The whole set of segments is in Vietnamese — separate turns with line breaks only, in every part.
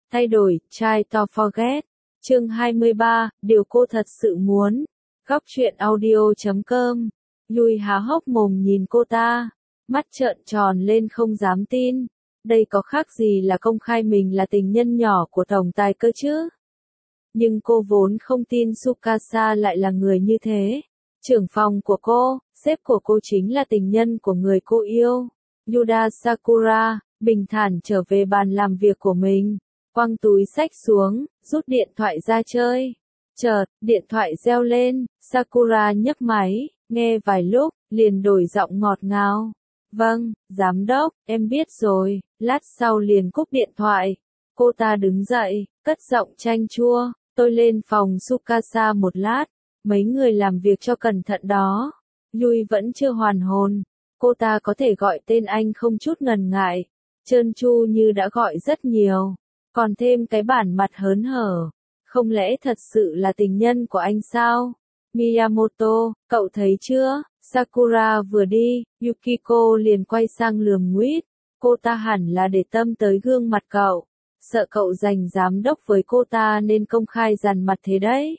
Thay đổi, try to forget. Chương 23, điều cô thật sự muốn. Góc truyện audio.com. Yui há hốc mồm nhìn cô ta, mắt trợn tròn lên không dám tin. Đây có khác gì là công khai mình là tình nhân nhỏ của tổng tài cơ chứ? Nhưng cô vốn không tin Tsukasa lại là người như thế. Trưởng phòng của cô, sếp của cô chính là tình nhân của người cô yêu. Yuda Sakura, bình thản trở về bàn làm việc của mình, quăng túi xách xuống, rút điện thoại ra chơi. Chợt, điện thoại reo lên, Sakura nhấc máy, nghe vài lúc, liền đổi giọng ngọt ngào. Vâng, giám đốc, em biết rồi, lát sau liền cúp điện thoại. Cô ta đứng dậy, cất giọng chanh chua, tôi lên phòng Tsukasa một lát, mấy người làm việc cho cẩn thận đó. Yui vẫn chưa hoàn hồn, cô ta có thể gọi tên anh không chút ngần ngại, trơn tru như đã gọi rất nhiều, còn thêm cái bản mặt hớn hở. Không lẽ thật sự là tình nhân của anh sao? Miyamoto, cậu thấy chưa? Sakura vừa đi, Yukiko liền quay sang lườm nguýt. Cô ta hẳn là để tâm tới gương mặt cậu, sợ cậu giành giám đốc với cô ta nên công khai dằn mặt thế đấy.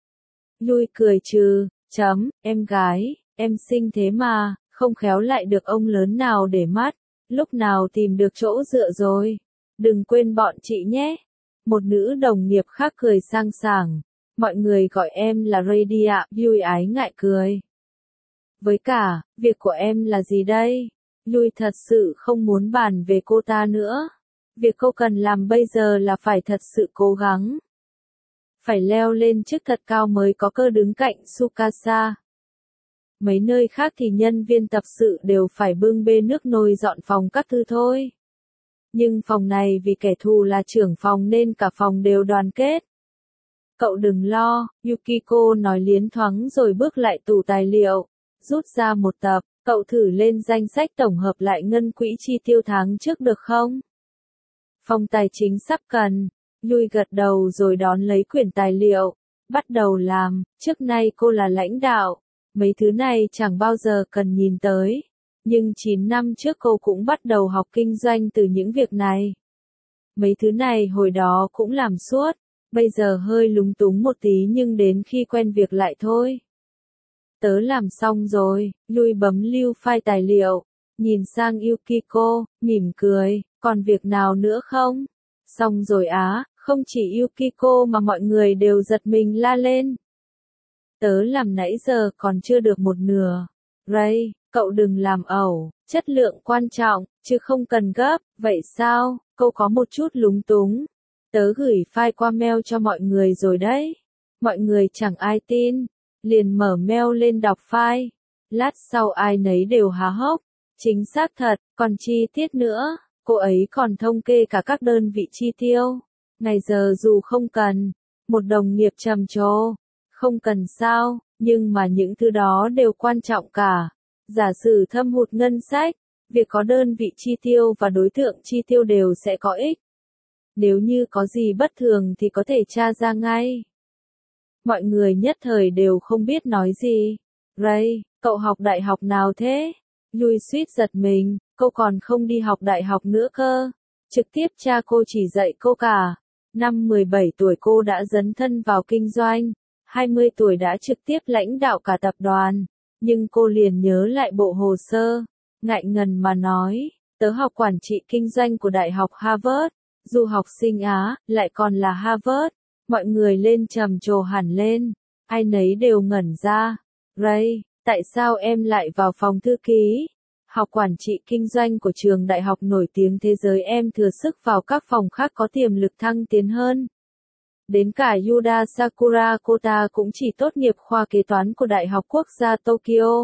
Yui cười trừ, em gái, em xinh thế mà, không khéo lại được ông lớn nào để mắt, lúc nào tìm được chỗ dựa rồi. Đừng quên bọn chị nhé. Một nữ đồng nghiệp khác cười sang sảng. Mọi người gọi em là Rady ạ. Yui ái ngại cười. Với cả, việc của em là gì đây? Yui thật sự không muốn bàn về cô ta nữa. Việc cô cần làm bây giờ là phải thật sự cố gắng. Phải leo lên chức thật cao mới có cơ đứng cạnh Tsukasa. Mấy nơi khác thì nhân viên tập sự đều phải bưng bê nước nồi dọn phòng các thứ thôi. Nhưng phòng này vì kẻ thù là trưởng phòng nên cả phòng đều đoàn kết. Cậu đừng lo, Yukiko nói liến thoáng rồi bước lại tủ tài liệu, rút ra một tập, cậu thử lên danh sách tổng hợp lại ngân quỹ chi tiêu tháng trước được không? Phòng tài chính sắp cần. Yui gật đầu rồi đón lấy quyển tài liệu, bắt đầu làm. Trước nay cô là lãnh đạo, mấy thứ này chẳng bao giờ cần nhìn tới. Nhưng 9 năm trước cô cũng bắt đầu học kinh doanh từ những việc này. Mấy thứ này hồi đó cũng làm suốt, bây giờ hơi lúng túng một tí nhưng đến khi quen việc lại thôi. Tớ làm xong rồi, Yui bấm lưu file tài liệu, nhìn sang Yukiko, mỉm cười, còn việc nào nữa không? Xong rồi á, không chỉ Yukiko mà mọi người đều giật mình la lên. Tớ làm nãy giờ còn chưa được một nửa. Ray, cậu đừng làm ẩu, chất lượng quan trọng, chứ không cần gấp. Vậy sao? Cô có một chút lúng túng. Tớ gửi file qua mail cho mọi người rồi đấy. Mọi người chẳng ai tin. Liền mở mail lên đọc file. Lát sau ai nấy đều há hốc. Chính xác thật, còn chi tiết nữa. Cô ấy còn thống kê cả các đơn vị chi tiêu. Ngày giờ dù không cần. Một đồng nghiệp trầm trồ. Không cần sao, nhưng mà những thứ đó đều quan trọng cả. Giả sử thâm hụt ngân sách, việc có đơn vị chi tiêu và đối tượng chi tiêu đều sẽ có ích. Nếu như có gì bất thường thì có thể tra ra ngay. Mọi người nhất thời đều không biết nói gì. Ray, cậu học đại học nào thế? Yui suýt giật mình, cô còn không đi học đại học nữa cơ. Trực tiếp cha cô chỉ dạy cô cả. Năm 17 tuổi cô đã dấn thân vào kinh doanh. 20 tuổi đã trực tiếp lãnh đạo cả tập đoàn. Nhưng cô liền nhớ lại bộ hồ sơ. Ngại ngần mà nói, tớ học quản trị kinh doanh của Đại học Harvard. Du học sinh Á, lại còn là Harvard. Mọi người lên trầm trồ hẳn lên. Ai nấy đều ngẩn ra. Ray, tại sao em lại vào phòng thư ký? Học quản trị kinh doanh của trường đại học nổi tiếng thế giới em thừa sức vào các phòng khác có tiềm lực thăng tiến hơn. Đến cả Yuda Sakura cô ta cũng chỉ tốt nghiệp khoa kế toán của Đại học Quốc gia Tokyo.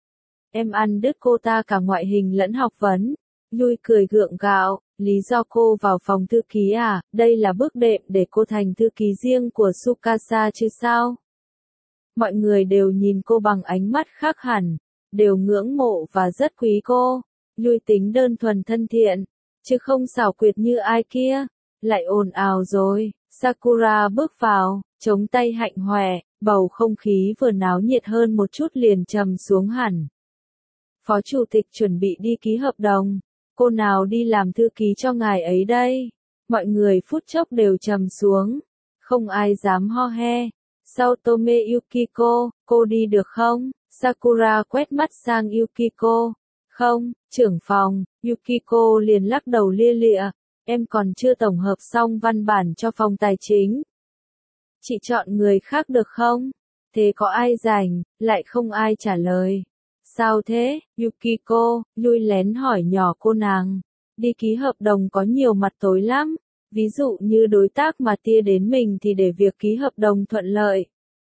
Em ăn đứt cô ta cả ngoại hình lẫn học vấn. Yui cười gượng gạo, lý do cô vào phòng thư ký à, đây là bước đệm để cô thành thư ký riêng của Tsukasa chứ sao? Mọi người đều nhìn cô bằng ánh mắt khác hẳn, đều ngưỡng mộ và rất quý cô. Yui tính đơn thuần thân thiện, chứ không xảo quyệt như ai kia. Lại ồn ào rồi. Sakura bước vào, chống tay hạnh hoẹ, bầu không khí vừa náo nhiệt hơn một chút liền trầm xuống hẳn. Phó chủ tịch chuẩn bị đi ký hợp đồng, cô nào đi làm thư ký cho ngài ấy đây? Mọi người phút chốc đều trầm xuống. Không ai dám ho he. Sau Tome Yukiko, cô đi được không? Sakura quét mắt sang Yukiko. Không, trưởng phòng, Yukiko liền lắc đầu lia lịa. Em còn chưa tổng hợp xong văn bản cho phòng tài chính. Chị chọn người khác được không? Thế có ai rảnh, lại không ai trả lời. Sao thế, Yukiko, Yui lén hỏi nhỏ cô nàng. Đi ký hợp đồng có nhiều mặt tối lắm. Ví dụ như đối tác mà tia đến mình thì để việc ký hợp đồng thuận lợi.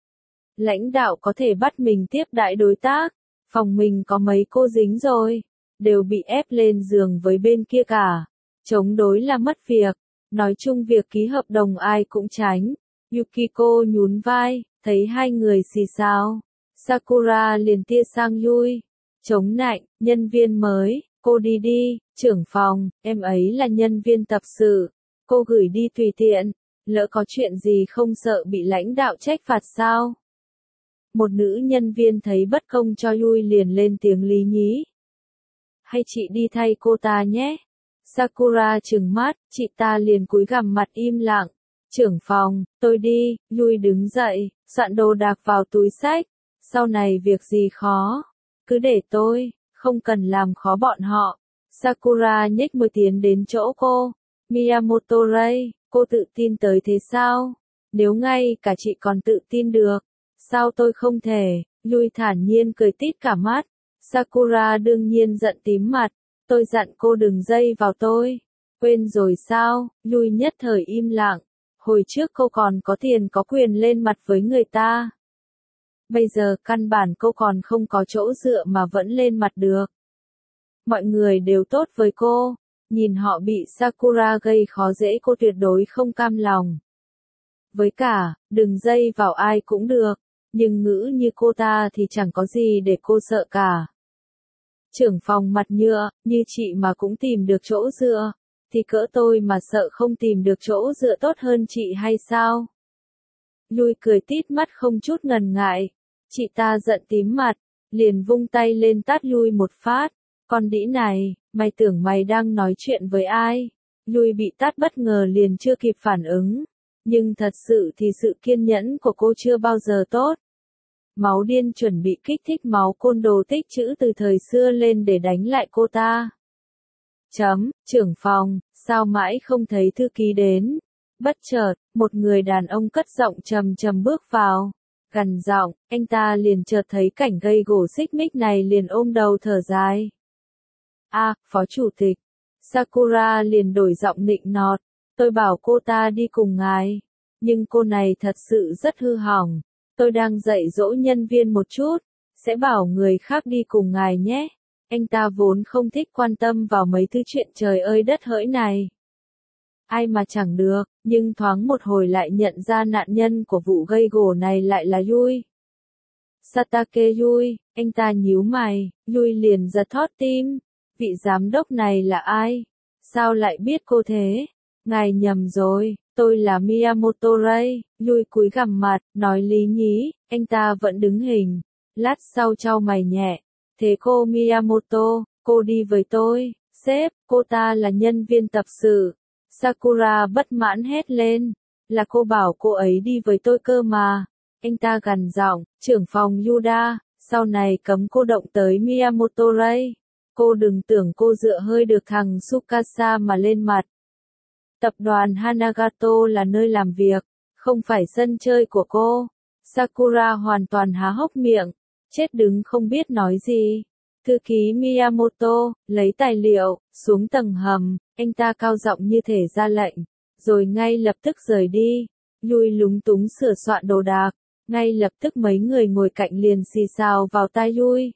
Lãnh đạo có thể bắt mình tiếp đãi đối tác. Phòng mình có mấy cô dính rồi. Đều bị ép lên giường với bên kia cả. Chống đối là mất việc. Nói chung việc ký hợp đồng ai cũng tránh. Yukiko nhún vai, thấy hai người xì xào. Sakura liền tia sang Yui. Chống nạnh, nhân viên mới, cô đi đi, trưởng phòng, em ấy là nhân viên tập sự. Cô gửi đi tùy tiện, lỡ có chuyện gì không sợ bị lãnh đạo trách phạt sao? Một nữ nhân viên thấy bất công cho Yui liền lên tiếng lý nhí. Hay chị đi thay cô ta nhé? Sakura trừng mắt, chị ta liền cúi gằm mặt im lặng. Trưởng phòng, tôi đi, Yui đứng dậy, soạn đồ đạc vào túi xách. Sau này việc gì khó, cứ để tôi, không cần làm khó bọn họ. Sakura nhếch môi tiến đến chỗ cô. Miyamoto Ray, cô tự tin tới thế sao? Nếu ngay cả chị còn tự tin được, sao tôi không thể? Yui thản nhiên cười tít cả mắt. Sakura đương nhiên giận tím mặt. Tôi dặn cô đừng dây vào tôi. Quên rồi sao? Yui nhất thời im lặng. Hồi trước cô còn có tiền có quyền lên mặt với người ta. Bây giờ căn bản cô còn không có chỗ dựa mà vẫn lên mặt được. Mọi người đều tốt với cô. Nhìn họ bị Sakura gây khó dễ cô tuyệt đối không cam lòng. Với cả, đừng dây vào ai cũng được. Nhưng ngữ như cô ta thì chẳng có gì để cô sợ cả. Trưởng phòng mặt nhựa, như chị mà cũng tìm được chỗ dựa. Thì cỡ tôi mà sợ không tìm được chỗ dựa tốt hơn chị hay sao? Yui cười tít mắt không chút ngần ngại. Chị ta giận tím mặt, liền vung tay lên tát Yui một phát. Con đĩ này, mày tưởng mày đang nói chuyện với ai? Yui bị tát bất ngờ liền chưa kịp phản ứng. Nhưng thật sự thì sự kiên nhẫn của cô chưa bao giờ tốt. Máu điên chuẩn bị kích thích máu côn đồ tích trữ từ thời xưa lên để đánh lại cô ta. Trưởng phòng, sao mãi không thấy thư ký đến? Bất chợt, một người đàn ông cất giọng trầm trầm bước vào. Gằn giọng, anh ta liền chợt thấy cảnh gây gổ xích mích này liền ôm đầu thở dài. Phó chủ tịch. Sakura liền đổi giọng nịnh nọt. Tôi bảo cô ta đi cùng ngài. Nhưng cô này thật sự rất hư hỏng. Tôi đang dạy dỗ nhân viên một chút. Sẽ bảo người khác đi cùng ngài nhé. Anh ta vốn không thích quan tâm vào mấy thứ chuyện trời ơi đất hỡi này. Ai mà chẳng được, nhưng thoáng một hồi lại nhận ra nạn nhân của vụ gây gổ này lại là Yui. Satake Yui, anh ta nhíu mày, Yui liền giật thót tim. Vị giám đốc này là ai? Sao lại biết cô thế? Ngài nhầm rồi, tôi là Miyamoto Ray. Yui cúi gằm mặt, nói lý nhí, anh ta vẫn đứng hình. Lát sau chau mày nhẹ. Thế cô Miyamoto, cô đi với tôi. Sếp, cô ta là nhân viên tập sự. Sakura bất mãn hét lên. Là cô bảo cô ấy đi với tôi cơ mà. Anh ta gằn giọng, trưởng phòng Yuda, sau này cấm cô động tới Miyamoto Ray. Cô đừng tưởng cô dựa hơi được thằng Tsukasa mà lên mặt. Tập đoàn Hanagato là nơi làm việc, không phải sân chơi của cô. Sakura hoàn toàn há hốc miệng, chết đứng không biết nói gì. Thư ký Miyamoto, lấy tài liệu, xuống tầng hầm, anh ta cao giọng như thể ra lệnh, rồi ngay lập tức rời đi. Yui lúng túng sửa soạn đồ đạc, ngay lập tức mấy người ngồi cạnh liền xì xào vào tai Yui.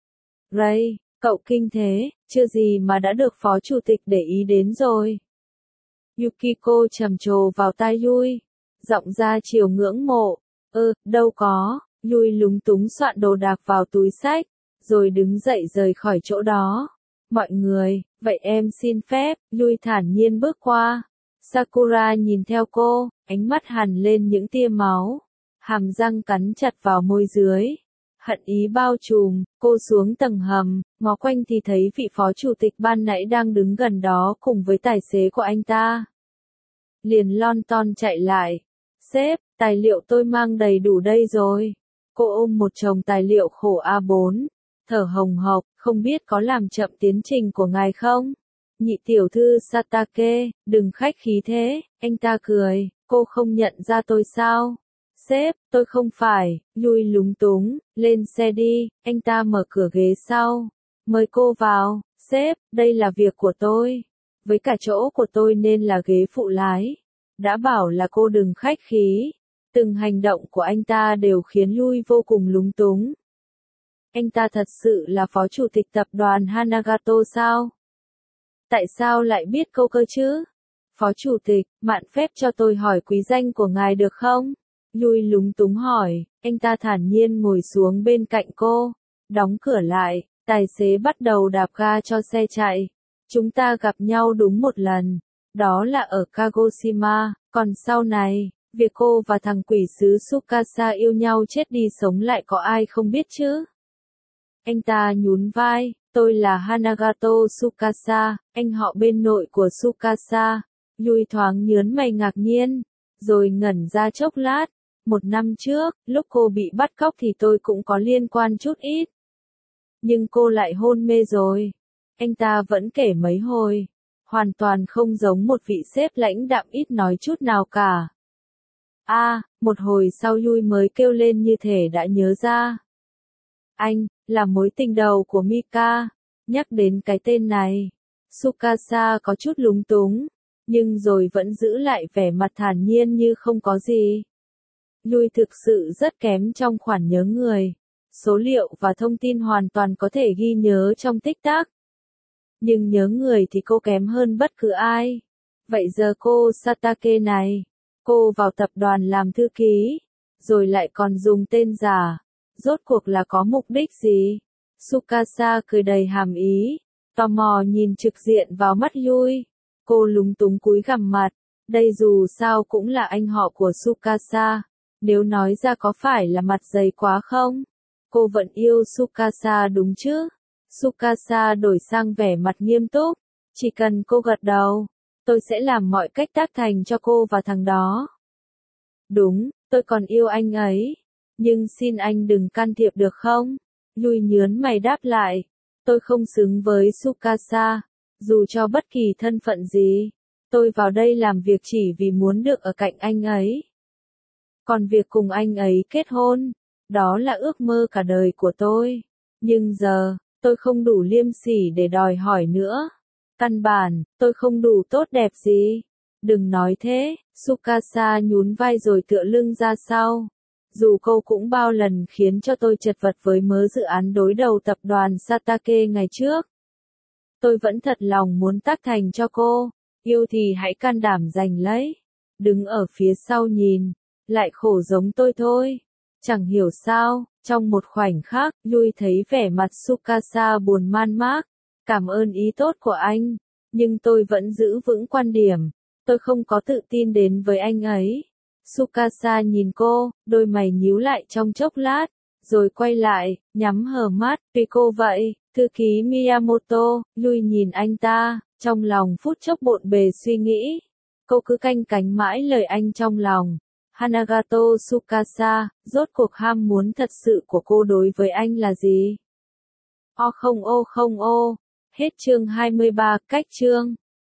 Ray, cậu kinh thế, chưa gì mà đã được phó chủ tịch để ý đến rồi. Yukiko trầm trồ vào tai Yui, giọng ra chiều ngưỡng mộ. Đâu có, Yui lúng túng soạn đồ đạc vào túi xách, rồi đứng dậy rời khỏi chỗ đó. Mọi người, vậy em xin phép, Yui thản nhiên bước qua. Sakura nhìn theo cô, ánh mắt hằn lên những tia máu, hàm răng cắn chặt vào môi dưới. Hận ý bao trùm, cô xuống tầng hầm, ngó quanh thì thấy vị phó chủ tịch ban nãy đang đứng gần đó cùng với tài xế của anh ta. liền lon ton chạy lại. Sếp, tài liệu tôi mang đầy đủ đây rồi. Cô ôm một chồng tài liệu khổ A4, thở hồng hộc, không biết có làm chậm tiến trình của ngài không? Nhị tiểu thư Satake, đừng khách khí thế, anh ta cười, cô không nhận ra tôi sao? Sếp, tôi không phải, Yui lúng túng, lên xe đi, anh ta mở cửa ghế sau. Mời cô vào, sếp, đây là việc của tôi. Với cả chỗ của tôi nên là ghế phụ lái. Đã bảo là cô đừng khách khí. Từng hành động của anh ta đều khiến Yui vô cùng lúng túng. Anh ta thật sự là phó chủ tịch tập đoàn Hanagato sao? Tại sao lại biết câu cơ chứ? Phó chủ tịch, mạn phép cho tôi hỏi quý danh của ngài được không? Yui lúng túng hỏi, anh ta thản nhiên ngồi xuống bên cạnh cô, đóng cửa lại, tài xế bắt đầu đạp ga cho xe chạy. Chúng ta gặp nhau đúng một lần, đó là ở Kagoshima, còn sau này, việc cô và thằng quỷ sứ Tsukasa yêu nhau chết đi sống lại có ai không biết chứ? Anh ta nhún vai, tôi là Hanagato Tsukasa, anh họ bên nội của Tsukasa. Yui thoáng nhớn mày ngạc nhiên, rồi ngẩn ra chốc lát. 1 năm trước, lúc cô bị bắt cóc thì tôi cũng có liên quan chút ít. Nhưng cô lại hôn mê rồi. Anh ta vẫn kể mấy hồi. Hoàn toàn không giống một vị sếp lãnh đạm ít nói chút nào cả. Một hồi sau Yui mới kêu lên như thể đã nhớ ra. Anh, là mối tình đầu của Mika. Nhắc đến cái tên này, Tsukasa có chút lúng túng, nhưng rồi vẫn giữ lại vẻ mặt thản nhiên như không có gì. Yui thực sự rất kém trong khoản nhớ người. Số liệu và thông tin hoàn toàn có thể ghi nhớ trong tích tắc. Nhưng nhớ người thì cô kém hơn bất cứ ai. Vậy giờ cô Satake này, cô vào tập đoàn làm thư ký, rồi lại còn dùng tên giả. Rốt cuộc là có mục đích gì? Tsukasa cười đầy hàm ý, tò mò nhìn trực diện vào mắt Yui. Cô lúng túng cúi gằm mặt, đây dù sao cũng là anh họ của Tsukasa. Nếu nói ra có phải là mặt dày quá không? Cô vẫn yêu Tsukasa đúng chứ? Tsukasa đổi sang vẻ mặt nghiêm túc. Chỉ cần cô gật đầu, tôi sẽ làm mọi cách tác thành cho cô và thằng đó. Đúng, tôi còn yêu anh ấy. Nhưng xin anh đừng can thiệp được không? Yui nhớn mày đáp lại. Tôi không xứng với Tsukasa. Dù cho bất kỳ thân phận gì. Tôi vào đây làm việc chỉ vì muốn được ở cạnh anh ấy. Còn việc cùng anh ấy kết hôn, đó là ước mơ cả đời của tôi. Nhưng giờ, tôi không đủ liêm sỉ để đòi hỏi nữa. Căn bản, tôi không đủ tốt đẹp gì. Đừng nói thế, Tsukasa nhún vai rồi tựa lưng ra sau. Dù cô cũng bao lần khiến cho tôi chật vật với mớ dự án đối đầu tập đoàn Satake ngày trước. Tôi vẫn thật lòng muốn tác thành cho cô. Yêu thì hãy can đảm giành lấy. Đứng ở phía sau nhìn, lại khổ giống tôi thôi. Chẳng hiểu sao, trong một khoảnh khắc, Yui thấy vẻ mặt Tsukasa buồn man mác. Cảm ơn ý tốt của anh, nhưng tôi vẫn giữ vững quan điểm. Tôi không có tự tin đến với anh ấy. Tsukasa nhìn cô, đôi mày nhíu lại trong chốc lát, rồi quay lại, nhắm hờ mắt, tuy cô vậy, thư ký Miyamoto, Yui nhìn anh ta, trong lòng phút chốc bộn bề suy nghĩ. Cô cứ canh cánh mãi lời anh trong lòng. Hanagato Tsukasa, rốt cuộc ham muốn thật sự của cô đối với anh là gì? Hết chương 23, cách chương.